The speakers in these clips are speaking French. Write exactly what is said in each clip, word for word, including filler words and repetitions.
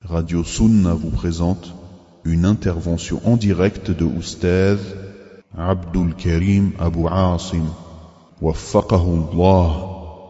Radio Sunna vous présente une intervention en direct de Oustaz Abdul Karim Abu Asim. Waffaqahu Allah.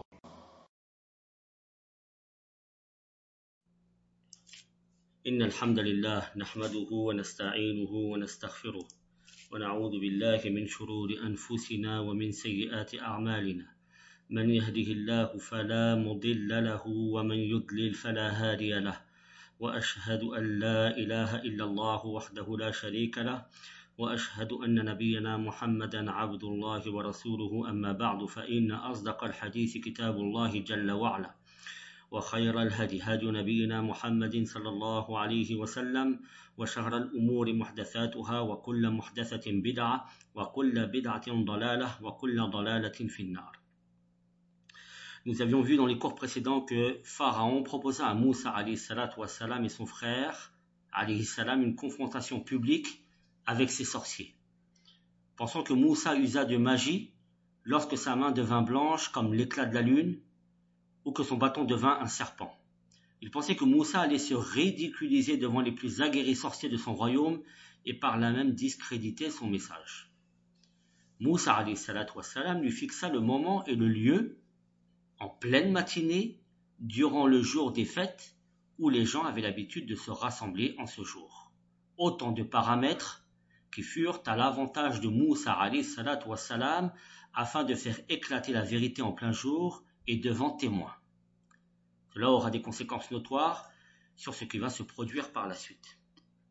إن الحمد لله نحمده ونستعينه ونستغفره ونعوذ بالله من شرور أنفسنا ومن سيئات أعمالنا من يهده الله فلا مضل له ومن يضلل فلا هادي له وأشهد أن لا إله إلا الله وحده لا شريك له وأشهد أن نبينا محمدا عبد الله ورسوله أما بعد فإن أصدق الحديث كتاب الله جل وعلا وخير الهدي هدي نبينا محمد صلى الله عليه وسلم وشر الأمور محدثاتها وكل محدثة بدعة وكل بدعة ضلالة وكل ضلالة في النار. Nous avions vu dans les cours précédents que Pharaon proposa à Moussa alayhi salatu wassalam et son frère alayhi salam une confrontation publique avec ses sorciers, pensant que Moussa usa de magie lorsque sa main devint blanche comme l'éclat de la lune ou que son bâton devint un serpent. Il pensait que Moussa allait se ridiculiser devant les plus aguerris sorciers de son royaume et par là même discréditer son message. Moussa alayhi salatu wassalam lui fixa le moment et le lieu en pleine matinée durant le jour des fêtes où les gens avaient l'habitude de se rassembler en ce jour. Autant de paramètres qui furent à l'avantage de Moussa alayhi salatu wassalam afin de faire éclater la vérité en plein jour et devant témoins. Cela aura des conséquences notoires sur ce qui va se produire par la suite.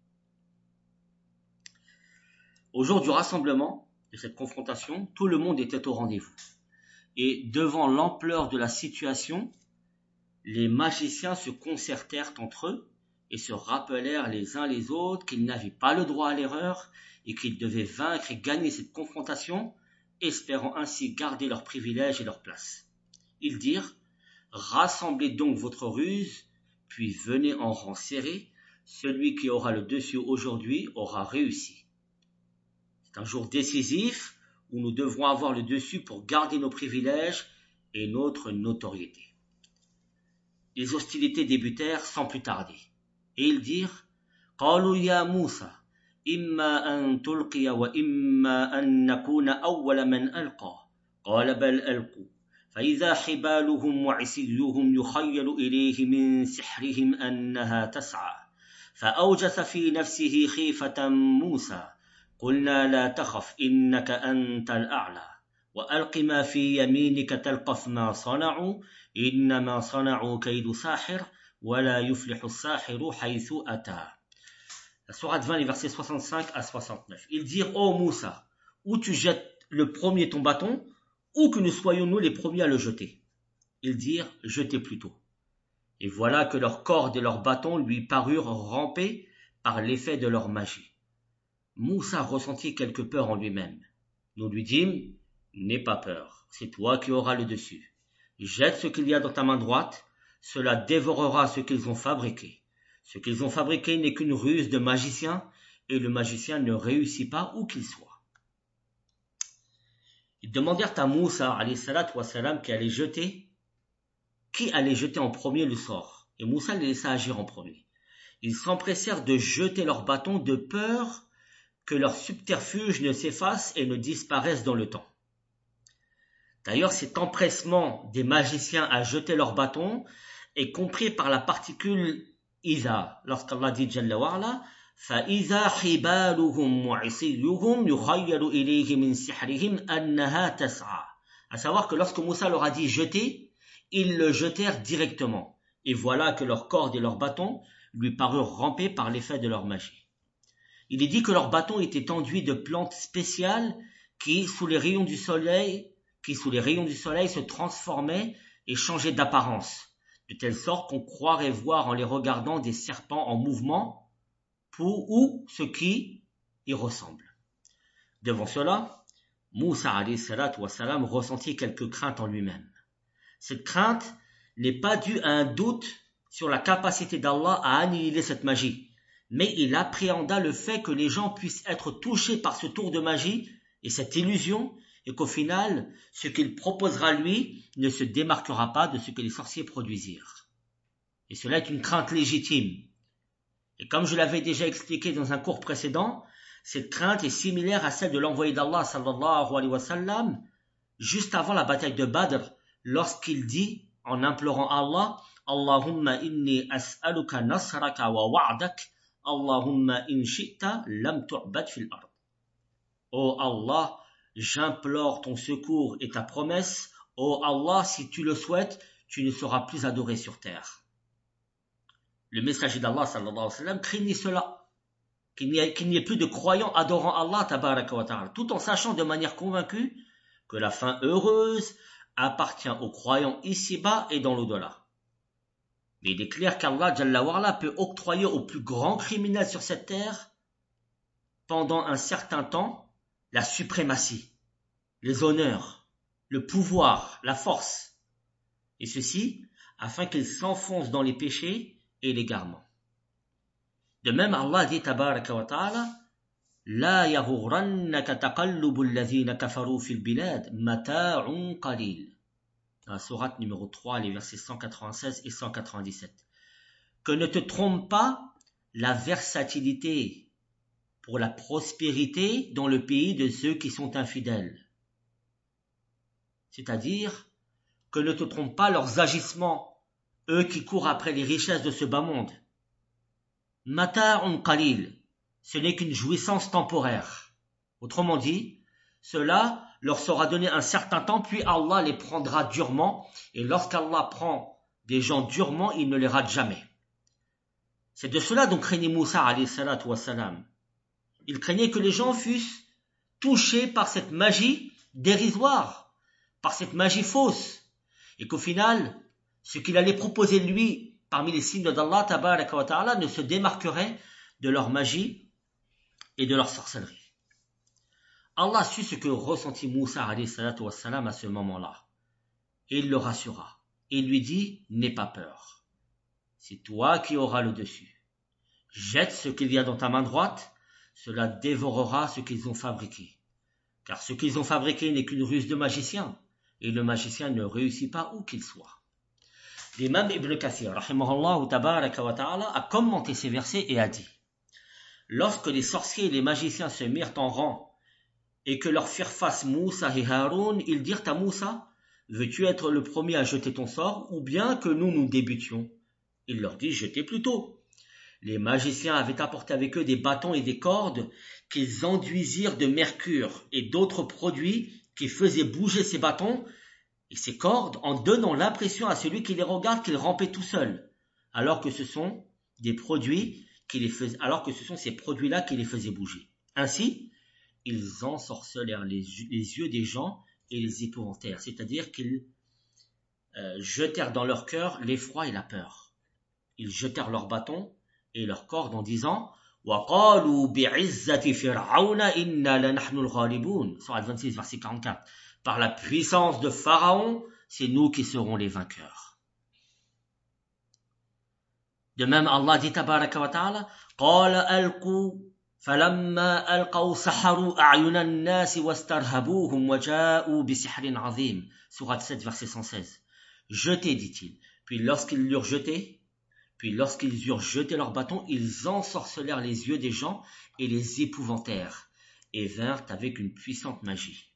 Au jour du rassemblement de cette confrontation, tout le monde était au rendez-vous. Et devant l'ampleur de la situation, les magiciens se concertèrent entre eux et se rappelèrent les uns les autres qu'ils n'avaient pas le droit à l'erreur et qu'ils devaient vaincre et gagner cette confrontation, espérant ainsi garder leurs privilèges et leur place. Ils dirent « Rassemblez donc votre ruse, puis venez en rang serré, celui qui aura le dessus aujourd'hui aura réussi. » C'est un jour décisif où nous devrons avoir le dessus pour garder nos privilèges et notre notoriété. Les hostilités débutèrent sans plus tarder, et ils dirent « قالوا يا موسى إما أن تلقي وإما أن نكون أول من ألقى قال بل ألقوا فإذا حبالهم وعصيهم يخيل إليه من سحرهم أنها تسعى فأوجس في نفسه خيفة موسى قلنا لا تخف إنك أنت الأعلى وألق ما في يمينك تلقف ما صنعوا إنما صنعوا كيد ساحر ولا يفلح الساحر حيث أتى. La sourate vingt, les versets soixante-cinq à soixante-neuf. Ils dirent, ô oh Moussa, ou tu jettes le premier ton bâton, ou que nous soyons nous les premiers à le jeter. Ils dirent, jetez plutôt. Et voilà que leurs cordes et leurs bâtons lui parurent ramper par l'effet de leur magie. Moussa ressentit quelque peur en lui-même. Nous lui dîmes, n'aie pas peur, c'est toi qui auras le dessus. Jette ce qu'il y a dans ta main droite, cela dévorera ce qu'ils ont fabriqué. Ce qu'ils ont fabriqué n'est qu'une ruse de magicien, et le magicien ne réussit pas où qu'il soit. Ils demandèrent à Moussa alayhi salatu wassalam qui allait jeter, qui allait jeter en premier le sort. Et Moussa les laissa agir en premier. Ils s'empressèrent de jeter leurs bâtons de peur que leur subterfuge ne s'efface et ne disparaisse dans le temps. D'ailleurs, cet empressement des magiciens à jeter leurs bâtons est compris par la particule Iza, lorsqu'Allah dit Jalla wa'ala, فَإِذَا حِبَالُهُمْ وَعِصِيُّهُمْ يُخَيَّلُ إِلَيْهِ مِنْ سِحْرِهِمْ أَنَّهَا تَسْعَى. À savoir que lorsque Moussa leur a dit jeter, ils le jetèrent directement. Et voilà que leurs cordes et leurs bâtons lui parurent ramper par l'effet de leur magie. Il est dit que leurs bâtons étaient enduits de plantes spéciales qui, sous les rayons du soleil, qui, sous les rayons du soleil, se transformaient et changeaient d'apparence, de telle sorte qu'on croirait voir en les regardant des serpents en mouvement pour, ou ce qui y ressemble. Devant cela, Moussa alayhi salatu wassalam ressentit quelques craintes en lui-même. Cette crainte n'est pas due à un doute sur la capacité d'Allah à annihiler cette magie, mais il appréhenda le fait que les gens puissent être touchés par ce tour de magie et cette illusion, et qu'au final, ce qu'il proposera lui ne se démarquera pas de ce que les sorciers produisirent. Et cela est une crainte légitime, Et comme je l'avais déjà expliqué dans un cours précédent, cette crainte est similaire à celle de l'envoyé d'Allah sallallahu alayhi wa sallam juste avant la bataille de Badr, lorsqu'il dit, en implorant Allah, Allahumma inni as'aluka nasraka wa wa'dak, Allahumma in shi'ta lam tu'bad fil ard. Oh Allah, j'implore ton secours et ta promesse. Oh Allah, si tu le souhaites, tu ne seras plus adoré sur terre. Le messager d'Allah sallallahu alayhi wa sallam craignit cela, qu'il n'y ait, qu'il n'y ait plus de croyants adorant Allah tabaraka wa ta'ala, tout en sachant de manière convaincue que la fin heureuse appartient aux croyants ici-bas et dans l'au-delà. Mais il est clair qu'Allah Jalla wa Ala peut octroyer aux plus grands criminels sur cette terre, pendant un certain temps, la suprématie, les honneurs, le pouvoir, la force, et ceci afin qu'ils s'enfoncent dans les péchés et l'égarement. De même, Allah dit tabaraka wa ta'ala, La yaghurrannaka taqallubul ladhina kafaru fil bilad mata'un qalil. Dans la sourate numéro trois, les versets cent quatre-vingt-seize et cent quatre-vingt-dix-sept. Que ne te trompe pas la versatilité pour la prospérité dans le pays de ceux qui sont infidèles. C'est-à-dire que ne te trompe pas leurs agissements, eux qui courent après les richesses de ce bas monde. Mata'un qalil, ce n'est qu'une jouissance temporaire. Autrement dit, cela leur sera donné un certain temps, puis Allah les prendra durement, et lorsqu'Allah prend des gens durement, il ne les rate jamais. C'est de cela dont craignait Moussa alayhi salatu wassalam. Il craignait que les gens fussent touchés par cette magie dérisoire, par cette magie fausse, et qu'au final, ce qu'il allait proposer lui, parmi les signes d'Allah tabaraka wa ta'ala, ne se démarquerait de leur magie et de leur sorcellerie. Allah sut ce que ressentit Moussa alayhi salatu wassalam à ce moment-là. Et il le rassura. Et il lui dit, n'aie pas peur. C'est toi qui auras le dessus. Jette ce qu'il y a dans ta main droite, cela dévorera ce qu'ils ont fabriqué. Car ce qu'ils ont fabriqué n'est qu'une ruse de magicien, et le magicien ne réussit pas où qu'il soit. L'imam Ibn Kathir, rahimahullah tabaraka wa ta'ala, a commenté ces versets et a dit, lorsque les sorciers et les magiciens se mirent en rang, et que leur firent face Moussa et Haroun, ils dirent à Moussa, veux-tu être le premier à jeter ton sort, ou bien que nous nous débutions? Il leur dit, jetez plutôt. Les magiciens avaient apporté avec eux des bâtons et des cordes qu'ils enduisirent de mercure et d'autres produits qui faisaient bouger ces bâtons et ces cordes en donnant l'impression à celui qui les regarde qu'ils rampaient tout seuls, alors que ce sont des produits qui les faisaient, alors que ce sont ces produits-là qui les faisaient bouger. Ainsi, ils ensorcelèrent les, les yeux des gens et les épouvantèrent, c'est-à-dire qu'ils euh, jetèrent dans leur cœur l'effroi et la peur. Ils jetèrent leurs bâtons et leurs cordes en disant وَقَالُوا بِعِزَّةِ فِرْعَوْنَ إِنَّا لَنَحْنُ الْغَالِبُونَ. Sourate vingt-six, verset quarante-quatre. Par la puissance de Pharaon, c'est nous qui serons les vainqueurs. De même, Allah dit tabaraka wa ta'ala قَالَ أَلْقُوا فَلَمَّا أَلْقَوْا سَحَرُوا أَعْيُنَ النَّاسِ وَاسْتَرْهَبُوهُمْ وَجَاءُوا بِسِحْرٍ عَظِيمٍ. Sourate sept, verset cent seize. Jetez, dit-il. Puis lorsqu'ils l'eurent jeté, puis lorsqu'ils eurent jeté leurs bâtons, ils ensorcelèrent les yeux des gens et les épouvantèrent, et vinrent avec une puissante magie.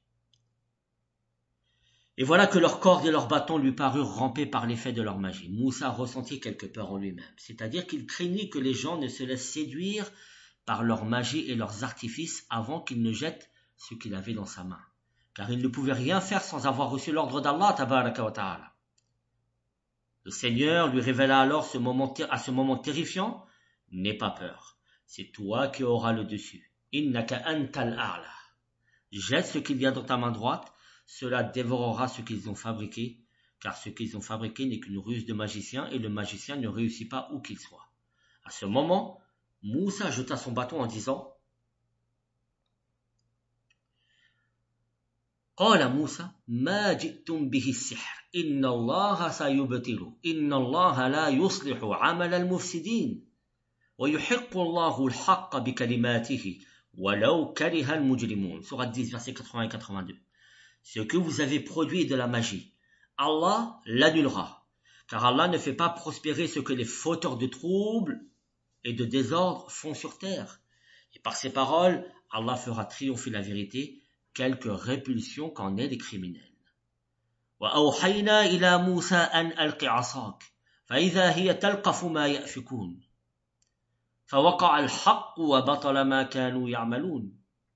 Et voilà que leurs cordes et leurs bâtons lui parurent ramper par l'effet de leur magie. Moussa ressentit quelque peur en lui-même, c'est-à-dire qu'il craignit que les gens ne se laissent séduire par leur magie et leurs artifices avant qu'il ne jette ce qu'il avait dans sa main. Car il ne pouvait rien faire sans avoir reçu l'ordre d'Allah tabaraka wa ta'ala. Le Seigneur lui révéla alors ce moment, à ce moment terrifiant, n'aie pas peur, c'est toi qui auras le dessus. Innaka antal a'la. Jette ce qu'il y a dans ta main droite, cela dévorera ce qu'ils ont fabriqué, car ce qu'ils ont fabriqué n'est qu'une ruse de magicien et le magicien ne réussit pas où qu'il soit. À ce moment, Moussa jeta son bâton en disant قال موسى ما جئتم به السحر إن الله سيبطله إن الله لا يصلح عمل المفسدين ويحق الله الحق بكلماته ولو كره المجرمون. Sourate dix, versets quatre-vingts et quatre-vingt-deux. Ce que vous avez produit est de la magie. Allah l'annulera, car Allah ne fait pas prospérer ce que les fauteurs de troubles et de désordre font sur terre. Et par ces paroles, Allah fera triompher la vérité, quelque répulsion qu'en aient les criminels. وأوحينا إلى موسى أن ألق عصاك فإذا هي تلقف ما يأفكون فوقع الحق وبطل ما كانوا يعملون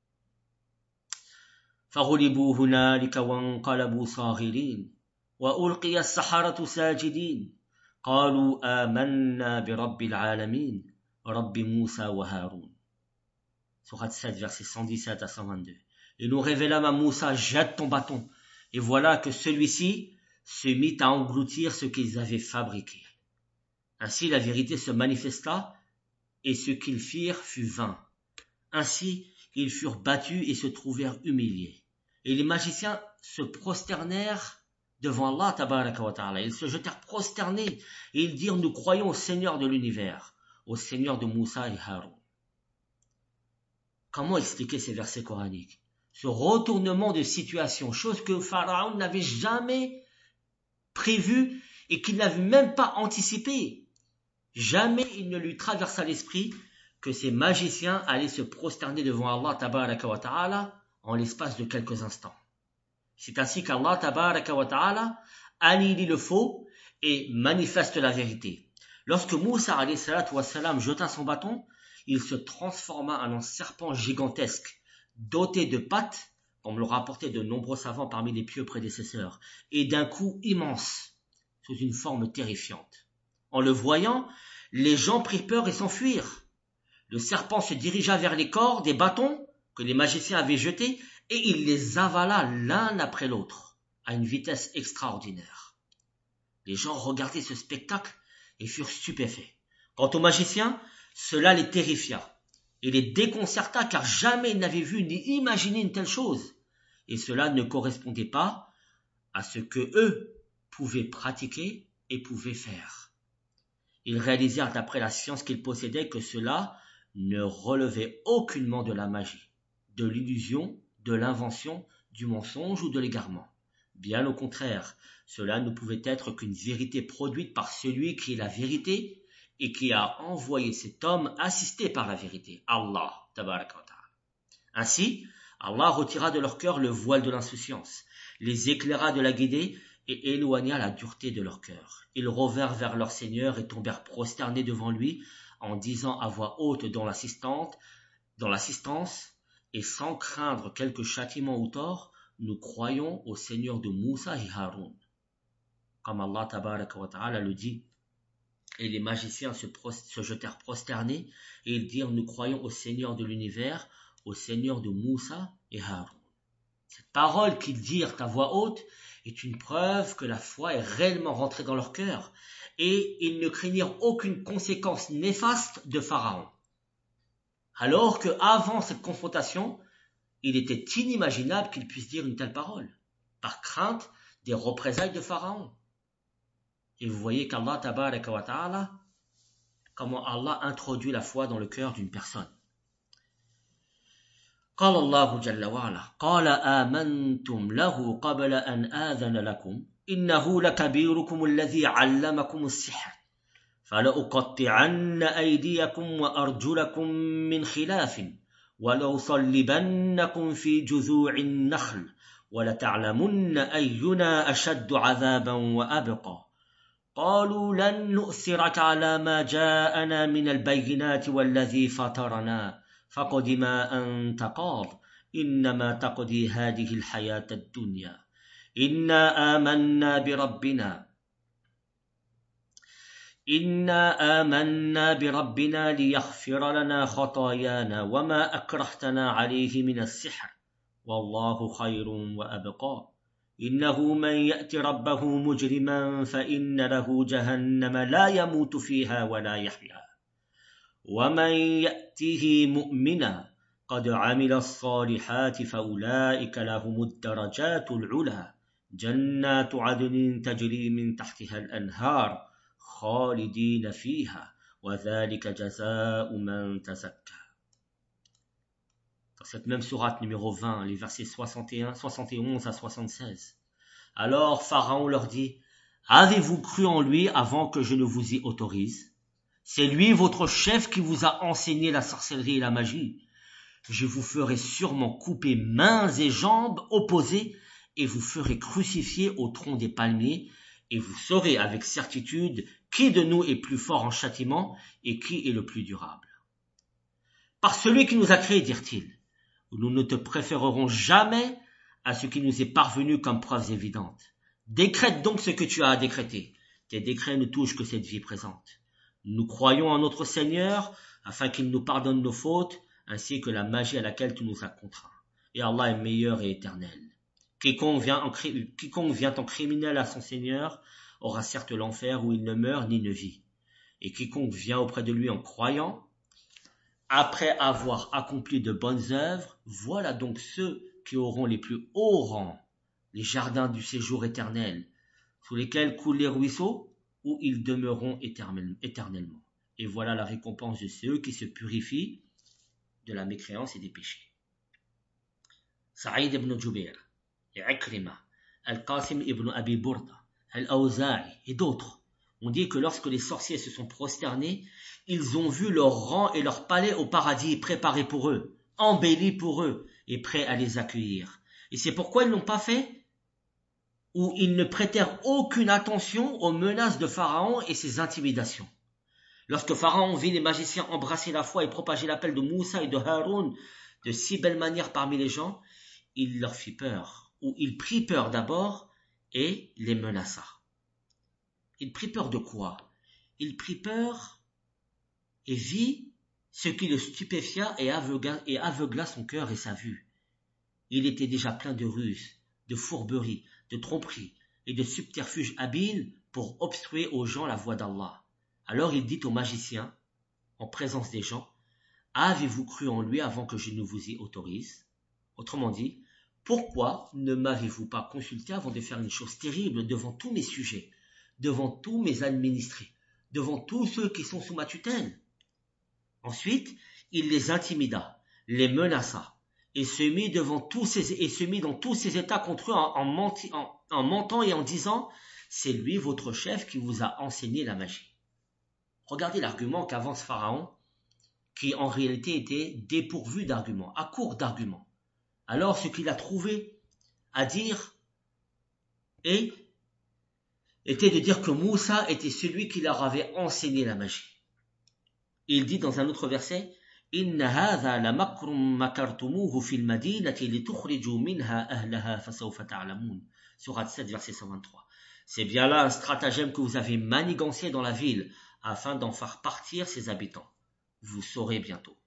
فغلبوا هنالك وانقلبوا صاغرين وألقي السحرة ساجدين قالوا آمنا برب العالمين رب موسى وهارون. Sourate sept, versets cent dix-sept à cent vingt-deux. Et nous révélâmes à Moussa, jette ton bâton. Et voilà que celui-ci se mit à engloutir ce qu'ils avaient fabriqué. Ainsi la vérité se manifesta, et ce qu'ils firent fut vain. Ainsi ils furent battus et se trouvèrent humiliés. Et les magiciens se prosternèrent devant Allah tabaraka wa ta'ala. Ils se jetèrent prosternés et ils dirent, nous croyons au Seigneur de l'univers, au Seigneur de Moussa et Haroun. Comment expliquer ces versets coraniques? Ce retournement de situation, chose que Pharaon n'avait jamais prévue et qu'il n'avait même pas anticipée. Jamais il ne lui traversa l'esprit que ces magiciens allaient se prosterner devant Allah tabaraka wa ta'ala en l'espace de quelques instants. C'est ainsi qu'Allah tabaraka wa ta'ala annihile le faux et manifeste la vérité. Lorsque Moussa alayhi salatu wa salam jeta son bâton, il se transforma en un serpent gigantesque, doté de pattes, comme l'ont rapporté de nombreux savants parmi les pieux prédécesseurs, et d'un cou immense, sous une forme terrifiante. En le voyant, les gens prirent peur et s'enfuirent. Le serpent se dirigea vers les corps des bâtons que les magiciens avaient jetés, et il les avala l'un après l'autre, à une vitesse extraordinaire. Les gens regardaient ce spectacle et furent stupéfaits. Quant aux magiciens, cela les terrifia et les déconcerta car jamais ils n'avaient vu ni imaginé une telle chose. Et cela ne correspondait pas à ce que eux pouvaient pratiquer et pouvaient faire. Ils réalisèrent d'après la science qu'ils possédaient que cela ne relevait aucunement de la magie, de l'illusion, de l'invention, du mensonge ou de l'égarement. Bien au contraire, cela ne pouvait être qu'une vérité produite par celui qui est la vérité et qui a envoyé cet homme assisté par la vérité, Allah tabaraka wa ta'ala. Ainsi, Allah retira de leur cœur le voile de l'insouciance, les éclaira de la guidée et éloigna la dureté de leur cœur. Ils revinrent vers leur Seigneur et tombèrent prosternés devant lui en disant à voix haute dans l'assistante, dans l'assistance et sans craindre quelque châtiment ou tort, nous croyons au Seigneur de Moussa et Haroun. Comme Allah tabaraka wa ta'ala le dit, et les magiciens se, prost- se jetèrent prosternés et ils dirent, nous croyons au Seigneur de l'univers, au Seigneur de Moussa et Haroun. Cette parole qu'ils dirent à voix haute est une preuve que la foi est réellement rentrée dans leur cœur et ils ne craignirent aucune conséquence néfaste de Pharaon. Alors que avant cette confrontation, il était inimaginable qu'ils puissent dire une telle parole, par crainte des représailles de Pharaon. Et vous voyez qu'Allah tabaraka wa ta'ala, comment Allah introduit la foi dans le cœur d'une personne. قال الله جل وعلا قال آمنتم له قبل أن آذن لكم إنه لكبيركم الذي علمكم السحر فلأقطعن أيديكم وأرجلكم من خلاف ولأصلبنكم في جذوع النخل ولتعلمن أينا أشد عذابا وأبقى قالوا لن نؤثرك على ما جاءنا من البينات والذي فطرنا فقد ما أنت قاض إنما تقضي هذه الحياة الدنيا إنا آمنا بربنا إنا آمنا بربنا ليغفر لنا خطايانا وما أكرهتنا عليه من السحر والله خير وأبقى إنه من يأت ربه مجرما فإن له جهنم لا يموت فيها ولا يحيا ومن يأته مؤمنا قد عمل الصالحات فأولئك لهم الدرجات العلى جنات عدن تجري من تحتها الأنهار خالدين فيها وذلك جزاء من تزكى. Dans cette même sourate numéro vingt, les versets soixante et un, soixante et onze à soixante-seize. Alors Pharaon leur dit, avez-vous cru en lui avant que je ne vous y autorise? C'est lui votre chef qui vous a enseigné la sorcellerie et la magie. Je vous ferai sûrement couper mains et jambes opposées et vous ferai crucifier au tronc des palmiers et vous saurez avec certitude qui de nous est plus fort en châtiment et qui est le plus durable. Par celui qui nous a créés, dirent-ils, nous ne te préférerons jamais à ce qui nous est parvenu comme preuves évidentes. Décrète donc ce que tu as à décréter. Tes décrets ne touchent que cette vie présente. Nous croyons en notre Seigneur afin qu'il nous pardonne nos fautes ainsi que la magie à laquelle tu nous as contraints. Et Allah est meilleur et éternel. Quiconque vient en, quiconque vient en criminel à son Seigneur aura certes l'enfer où il ne meurt ni ne vit. Et quiconque vient auprès de lui en croyant, après avoir accompli de bonnes œuvres, voilà donc ceux qui auront les plus hauts rangs, les jardins du séjour éternel, sous lesquels coulent les ruisseaux, où ils demeureront éternellement. Et voilà la récompense de ceux qui se purifient de la mécréance et des péchés. Saïd ibn Jubair, et Ikrima, Al-Qasim ibn Abi Burda, Al-Awza'i et d'autres ont dit que lorsque les sorciers se sont prosternés, ils ont vu leur rang et leur palais au paradis préparés pour eux, embellis pour eux et prêts à les accueillir. Et c'est pourquoi ils n'ont pas fait, ou ils ne prêtèrent aucune attention aux menaces de Pharaon et ses intimidations. Lorsque Pharaon vit les magiciens embrasser la foi et propager l'appel de Moussa et de Haroun de si belle manière parmi les gens, il leur fit peur, ou il prit peur d'abord et les menaça. Il prit peur de quoi? Il prit peur et vit ce qui le stupéfia et aveugla, et aveugla son cœur et sa vue. Il était déjà plein de ruses, de fourberies, de tromperies et de subterfuges habiles pour obstruer aux gens la voie d'Allah. Alors il dit aux magiciens, en présence des gens, « Avez-vous cru en lui avant que je ne vous y autorise ?» Autrement dit, pourquoi ne m'avez-vous pas consulté avant de faire une chose terrible devant tous mes sujets, devant tous mes administrés, devant tous ceux qui sont sous ma tutelle? Ensuite, il les intimida, les menaça, et se mit, devant tous ces, et se mit dans tous ses états contre eux en, en, menti, en, en mentant et en disant « C'est lui votre chef qui vous a enseigné la magie. » Regardez l'argument qu'avance Pharaon, qui en réalité était dépourvu d'arguments, à court d'arguments. Alors ce qu'il a trouvé à dire et, était de dire que Moussa était celui qui leur avait enseigné la magie. Il dit dans un autre verset « Inna hadha la makrum makartumuhu fil madinati li tukhriju minha ahlaha fasawfa ta'lamun » Sourate sept, verset cent vingt-trois. C'est bien là un stratagème que vous avez manigancé dans la ville afin d'en faire partir ses habitants. Vous saurez bientôt.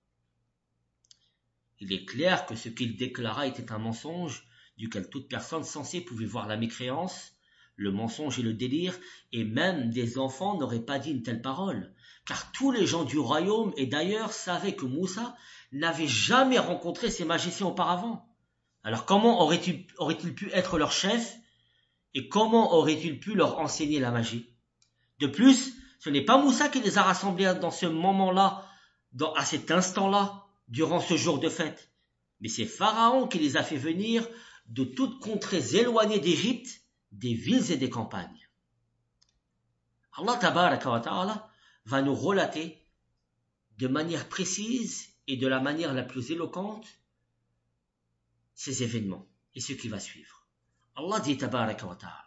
Il est clair que ce qu'il déclara était un mensonge, duquel toute personne sensée pouvait voir la mécréance, le mensonge et le délire, et même des enfants n'auraient pas dit une telle parole, car tous les gens du royaume et d'ailleurs savaient que Moussa n'avait jamais rencontré ces magiciens auparavant. Alors comment aurait-il, aurait-il pu être leur chef, et comment aurait-il pu leur enseigner la magie? De plus, ce n'est pas Moussa qui les a rassemblés dans ce moment-là, dans, à cet instant-là, durant ce jour de fête. Mais c'est Pharaon qui les a fait venir de toutes contrées éloignées d'Égypte, des villes et des campagnes. Allah tabaraka wa ta'ala va nous relater de manière précise et de la manière la plus éloquente ces événements et ce qui va suivre. Allah dit tabaraka wa ta'ala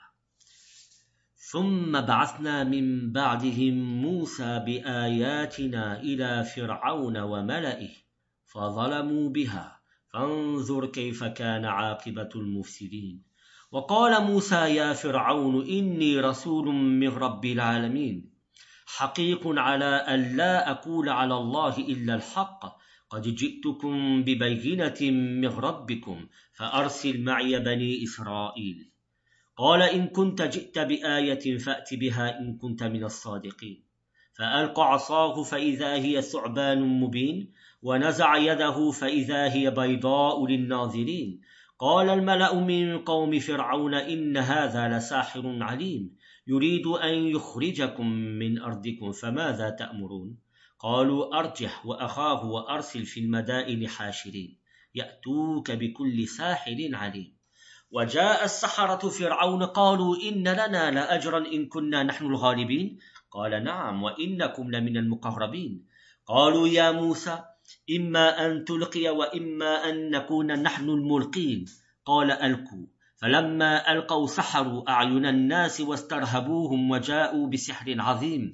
ثم بعثنا من بعدهم موسى بآياتنا إلى فرعون وملئه فظلموا بها فانظر كيف كان عاقبة المفسدين وقال موسى يا فرعون إني رسول من رب العالمين حقيق على أن لا أقول على الله إلا الحق قد جئتكم ببينة من ربكم فأرسل معي بني إسرائيل قال إن كنت جئت بآية فأت بها إن كنت من الصادقين فألقى عصاه فإذا هي ثعبان مبين ونزع يده فإذا هي بيضاء للناظرين قال الملأ من قوم فرعون إن هذا لساحر عليم يريد أن يخرجكم من أرضكم فماذا تأمرون قالوا أرجح وأخاه وأرسل في المدائن حاشرين يأتوك بكل ساحر عليم وجاء السحرة فرعون قالوا إن لنا لأجرا إن كنا نحن الغالبين قال نعم وإنكم لمن المقربين قالوا يا موسى إما أن تلقي وإما أن نكون نحن الملقين قال ألقوا فلما ألقوا سحروا أعين الناس واسترهبوهم وجاءوا بسحر عظيم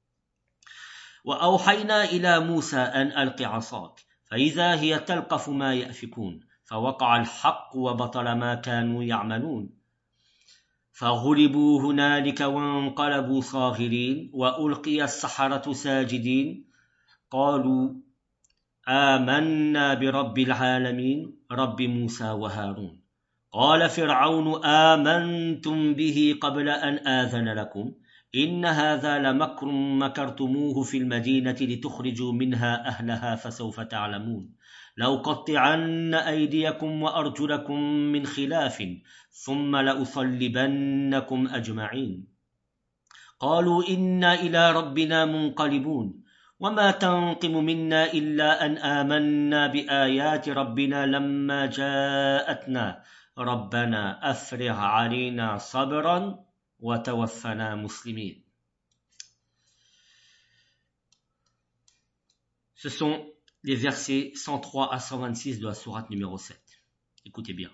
وأوحينا إلى موسى أن ألق عصاك فإذا هي تلقف ما يأفكون فوقع الحق وبطل ما كانوا يعملون فغلبوا هنالك وانقلبوا صاغرين وألقي السحرة ساجدين قالوا آمنا برب العالمين رب موسى وهارون قال فرعون آمنتم به قبل أن آذن لكم إن هذا لمكر مكرتموه في المدينة لتخرجوا منها أهلها فسوف تعلمون لأقطعن أيديكم وأرجلكم من خلاف ثم لأصلبنكم أجمعين قالوا إنا إلى ربنا منقلبون وما تنقم منا إلا أن آمنا بآيات ربنا لما جاءتنا ربنا أفرغ علينا صبرا وتوفنا مسلمين. Ce sont les versets cent trois à cent vingt-six de la sourate numéro sept. Écoutez bien.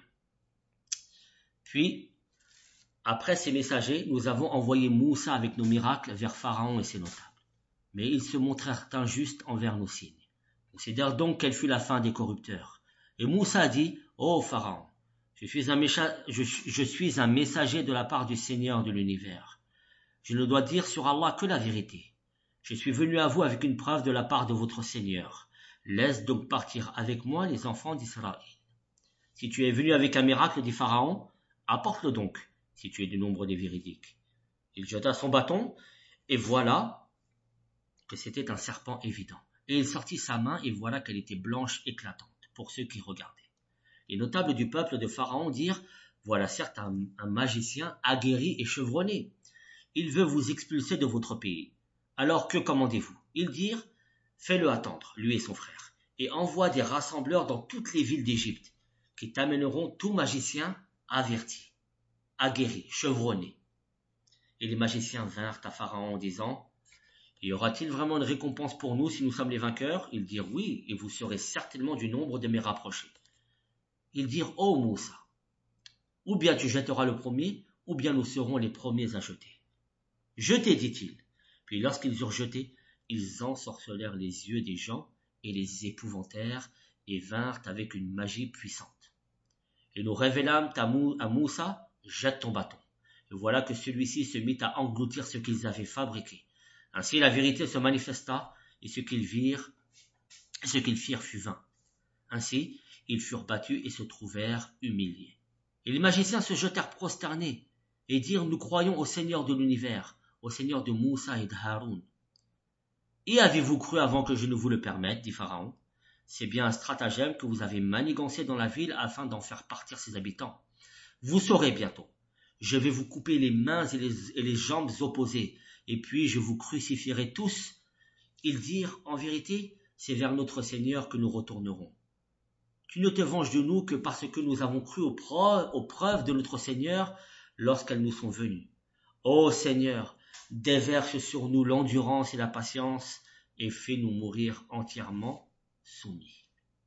Puis, après ces messagers, nous avons envoyé Moussa avec nos miracles vers Pharaon et ses notables. Mais ils se montrèrent injustes envers nos signes. Considère donc quelle fut la fin des corrupteurs. Et Moussa dit, ô Pharaon, je suis, un mécha- je, je suis un messager de la part du Seigneur de l'univers. Je ne dois dire sur Allah que la vérité. Je suis venu à vous avec une preuve de la part de votre Seigneur. Laisse donc partir avec moi les enfants d'Israël. Si tu es venu avec un miracle, dit Pharaon, apporte-le donc, si tu es du nombre des véridiques. Il jeta son bâton, et voilà que c'était un serpent évident. Et il sortit sa main, et voilà qu'elle était blanche éclatante, pour ceux qui regardaient. Les notables du peuple de Pharaon dirent, voilà certes un, un magicien aguerri et chevronné. Il veut vous expulser de votre pays. Alors que commandez-vous? Ils dirent, fais-le attendre, lui et son frère, et envoie des rassembleurs dans toutes les villes d'Égypte, qui t'amèneront tout magicien averti, aguerri, chevronné. Et les magiciens vinrent à Pharaon en disant, y aura-t-il vraiment une récompense pour nous si nous sommes les vainqueurs? Ils dirent oui, et vous serez certainement du nombre de mes rapprochés. Ils dirent, ô Moussa, ou bien tu jetteras le premier, ou bien nous serons les premiers à jeter. Jetez, dit-il. Puis lorsqu'ils eurent jeté, ils ensorcelèrent les yeux des gens et les épouvantèrent et vinrent avec une magie puissante. Et nous révélâmes à Moussa, jette ton bâton. Et voilà que celui-ci se mit à engloutir ce qu'ils avaient fabriqué. Ainsi la vérité se manifesta, et ce qu'ils virent, ce qu'ils firent fut vain. Ainsi, ils furent battus et se trouvèrent humiliés. Et les magiciens se jetèrent prosternés, et dirent, nous croyons au Seigneur de l'univers, au Seigneur de Moussa et de Haroun. Y avez-vous cru avant que je ne vous le permette, dit Pharaon? C'est bien un stratagème que vous avez manigancé dans la ville afin d'en faire partir ses habitants. Vous saurez bientôt. Je vais vous couper les mains et les, et les jambes opposées, et puis je vous crucifierai tous. Ils dirent, en vérité, c'est vers notre Seigneur que nous retournerons. Tu ne te venges de nous que parce que nous avons cru aux preuves, aux preuves de notre Seigneur lorsqu'elles nous sont venues. Ô Seigneur, déverse sur nous l'endurance et la patience et fais-nous mourir entièrement soumis.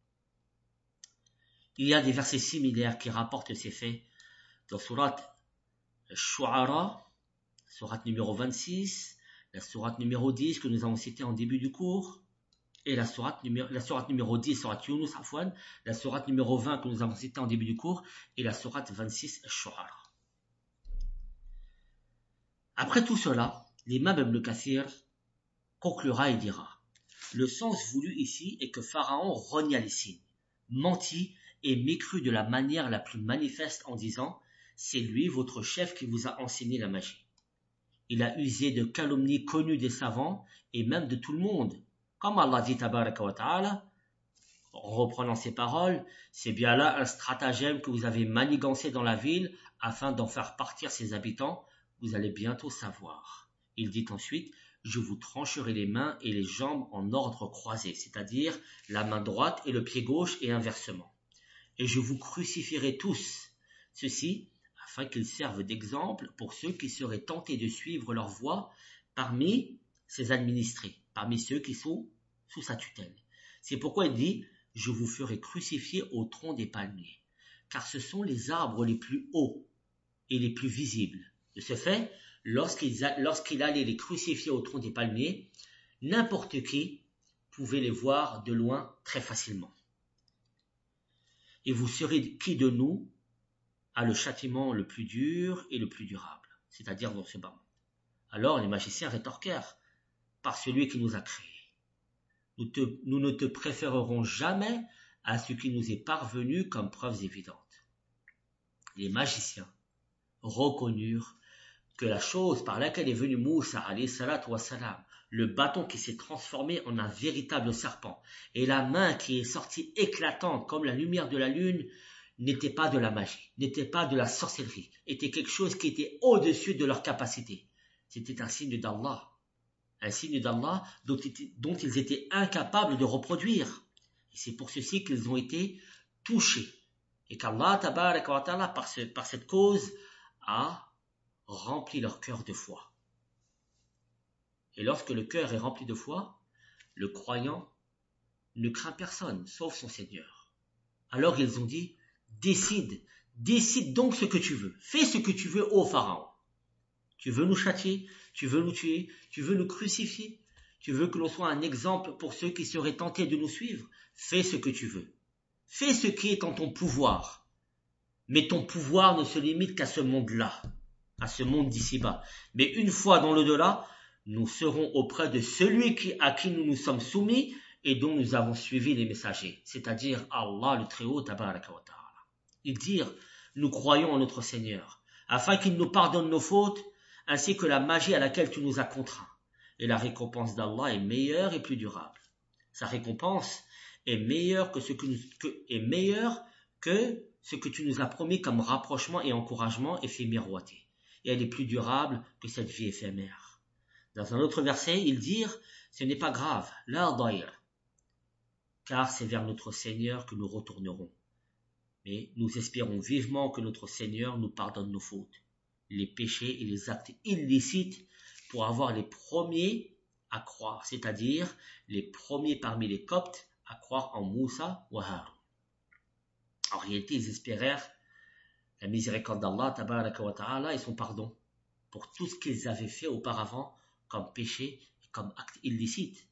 Il y a des versets similaires qui rapportent ces faits dans sourate Shu'ara, sourate numéro vingt-six, la sourate numéro dix que nous avons citée en début du cours, et la sourate numéro, la sourate numéro dix, sourate Yunus, Afwan, la sourate numéro vingt que nous avons citée en début du cours, et la sourate vingt-six, Shu'ara. Après tout cela, l'imam Ibn Kathir conclura et dira, le sens voulu ici est que Pharaon renia les signes, mentit et mécrut de la manière la plus manifeste en disant, c'est lui votre chef qui vous a enseigné la magie. Il a usé de calomnies connues des savants et même de tout le monde. Comme Allah dit tabaraka wa ta'ala, en reprenant ses paroles, c'est bien là un stratagème que vous avez manigancé dans la ville afin d'en faire partir ses habitants, vous allez bientôt savoir. Il dit ensuite, je vous trancherai les mains et les jambes en ordre croisé, c'est-à-dire la main droite et le pied gauche et inversement. Et je vous crucifierai tous. Ceci afin qu'ils servent d'exemple pour ceux qui seraient tentés de suivre leur voie parmi ses administrés, parmi ceux qui sont sous sa tutelle. C'est pourquoi il dit « Je vous ferai crucifier au tronc des palmiers » car ce sont les arbres les plus hauts et les plus visibles. De ce fait, lorsqu'il, lorsqu'il allait les crucifier au tronc des palmiers, n'importe qui pouvait les voir de loin très facilement. Et vous serez qui de nous a le châtiment le plus dur et le plus durable, c'est-à-dire dans ce bas monde. Alors les magiciens rétorquèrent, par celui qui nous a créés. Nous, te, nous ne te préférerons jamais à ce qui nous est parvenu comme preuves évidentes. Les magiciens reconnurent que la chose par laquelle est venu Moussa, alayhi salatu wa salam, le bâton qui s'est transformé en un véritable serpent, et la main qui est sortie éclatante comme la lumière de la lune, n'était pas de la magie, n'était pas de la sorcellerie, était quelque chose qui était au-dessus de leur capacité. C'était un signe d'Allah, un signe d'Allah dont, dont ils étaient incapables de reproduire. Et c'est pour ceci qu'ils ont été touchés. Et qu'Allah, tabaraka wa ta'ala, par, ce, par cette cause, a rempli leur cœur de foi. Et lorsque le cœur est rempli de foi, le croyant ne craint personne, sauf son Seigneur. Alors ils ont dit, décide, décide donc ce que tu veux. Fais ce que tu veux, ô Pharaon. Tu veux nous châtier, tu veux nous tuer, tu veux nous crucifier, tu veux que l'on soit un exemple pour ceux qui seraient tentés de nous suivre. Fais ce que tu veux. Fais ce qui est en ton pouvoir. Mais ton pouvoir ne se limite qu'à ce monde-là, à ce monde d'ici-bas. Mais une fois dans l'au-delà, nous serons auprès de celui qui, à qui nous nous sommes soumis et dont nous avons suivi les messagers, c'est-à-dire Allah le Très-Haut, tabaraka wa ta'ala. Ils dirent, nous croyons en notre Seigneur, afin qu'il nous pardonne nos fautes, ainsi que la magie à laquelle tu nous as contraints. Et la récompense d'Allah est meilleure et plus durable. Sa récompense est meilleure que ce que, nous, que, est meilleure que ce que tu nous as promis comme rapprochement et encouragement et fait miroiter. Et elle est plus durable que cette vie éphémère. Dans un autre verset, ils dirent, ce n'est pas grave, la daïr, car c'est vers notre Seigneur que nous retournerons. Mais nous espérons vivement que notre Seigneur nous pardonne nos fautes, les péchés et les actes illicites pour avoir les premiers à croire, c'est-à-dire les premiers parmi les Coptes à croire en Moussa ou Haroun. En réalité, ils espérèrent la miséricorde d'Allah, tabaraka wa ta'ala, et son pardon pour tout ce qu'ils avaient fait auparavant comme péché et comme acte illicite.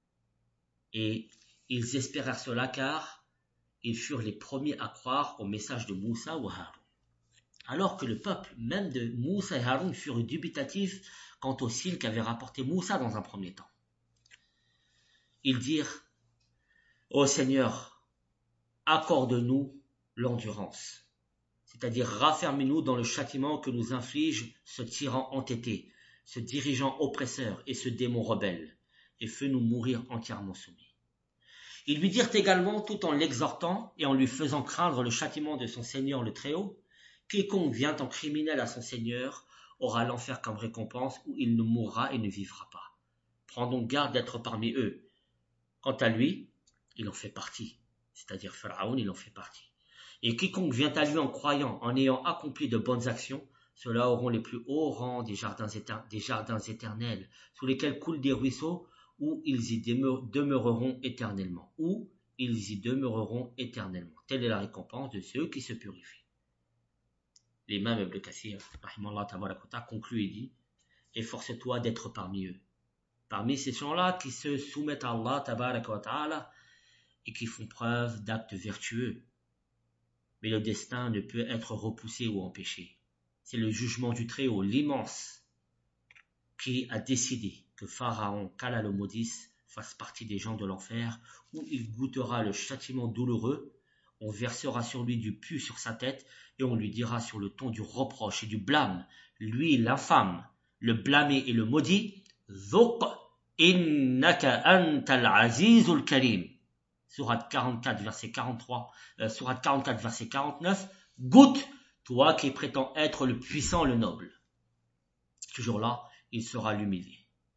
Et ils espérèrent cela car ils furent les premiers à croire au message de Moussa ou Haroun. Alors que le peuple même de Moussa et Haroun furent dubitatifs quant au signe qu'avait rapporté Moussa dans un premier temps. Ils dirent, ô Seigneur, accorde-nous l'endurance, c'est-à-dire raffermis-nous dans le châtiment que nous inflige ce tyran entêté, ce dirigeant oppresseur et ce démon rebelle, et fais-nous mourir entièrement soumis. Ils lui dirent également, tout en l'exhortant et en lui faisant craindre le châtiment de son Seigneur le Très-Haut, quiconque vient en criminel à son Seigneur aura l'enfer comme récompense où il ne mourra et ne vivra pas. Prends donc garde d'être parmi eux. Quant à lui, il en fait partie, c'est-à-dire Pharaon, il en fait partie. Et quiconque vient à lui en croyant, en ayant accompli de bonnes actions, ceux-là auront les plus hauts rangs des jardins, éter- des jardins éternels, sous lesquels coulent des ruisseaux, où ils y demeure- demeureront éternellement, où ils y demeureront éternellement. Telle est la récompense de ceux qui se purifient. L'imam Ibn Kathir, rahimallahu ta'ala, conclut et dit, efforce-toi d'être parmi eux, parmi ces gens-là qui se soumettent à Allah tabaraka wa ta'ala et qui font preuve d'actes vertueux. Mais le destin ne peut être repoussé ou empêché. C'est le jugement du Très-Haut, l'immense, qui a décidé que Pharaon, qu'Allah le maudisse, fasse partie des gens de l'enfer, où il goûtera le châtiment douloureux, on versera sur lui du pu sur sa tête, et on lui dira sur le ton du reproche et du blâme, lui l'infâme, le blâmé et le maudit, Dhuq innaka antal azizul karim. Sourate quarante-quatre, verset quarante-trois, euh, Sourate quarante-quatre, verset quarante-neuf, goûte, toi qui prétends être le puissant, le noble. Ce jour-là, il sera l'humilié.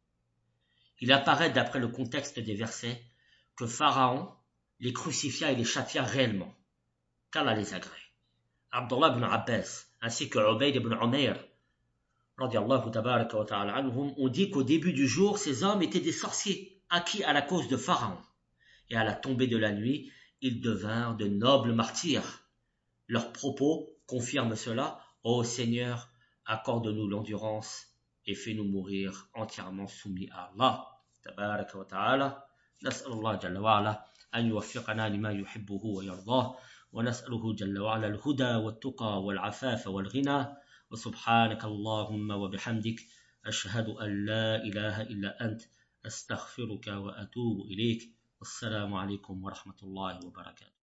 Il apparaît, d'après le contexte des versets, que Pharaon les crucifia et les châtia réellement, qu'Allah les agrée, Abdullah ibn Abbas, ainsi que Ubayd ibn Umayr, radiallahu tabaraka wa ta'ala anhum, ont dit qu'au début du jour, ces hommes étaient des sorciers, acquis à la cause de Pharaon. Et à la tombée de la nuit, ils devinrent de nobles martyrs. Leurs propos confirment cela. Ô Seigneur, accorde-nous l'endurance et fais-nous mourir entièrement soumis à Allah. Tabaraka wa ta'ala. نسأل الله جل وعلا أن يوفقنا لما يحبه ويرضاه ونسأله جل وعلا الهدى والتقى والعفاف والغنى وسبحانك اللهم وبحمدك أشهد أن لا إله إلا أنت أستغفرك وأتوب إليك والسلام عليكم ورحمة الله وبركاته.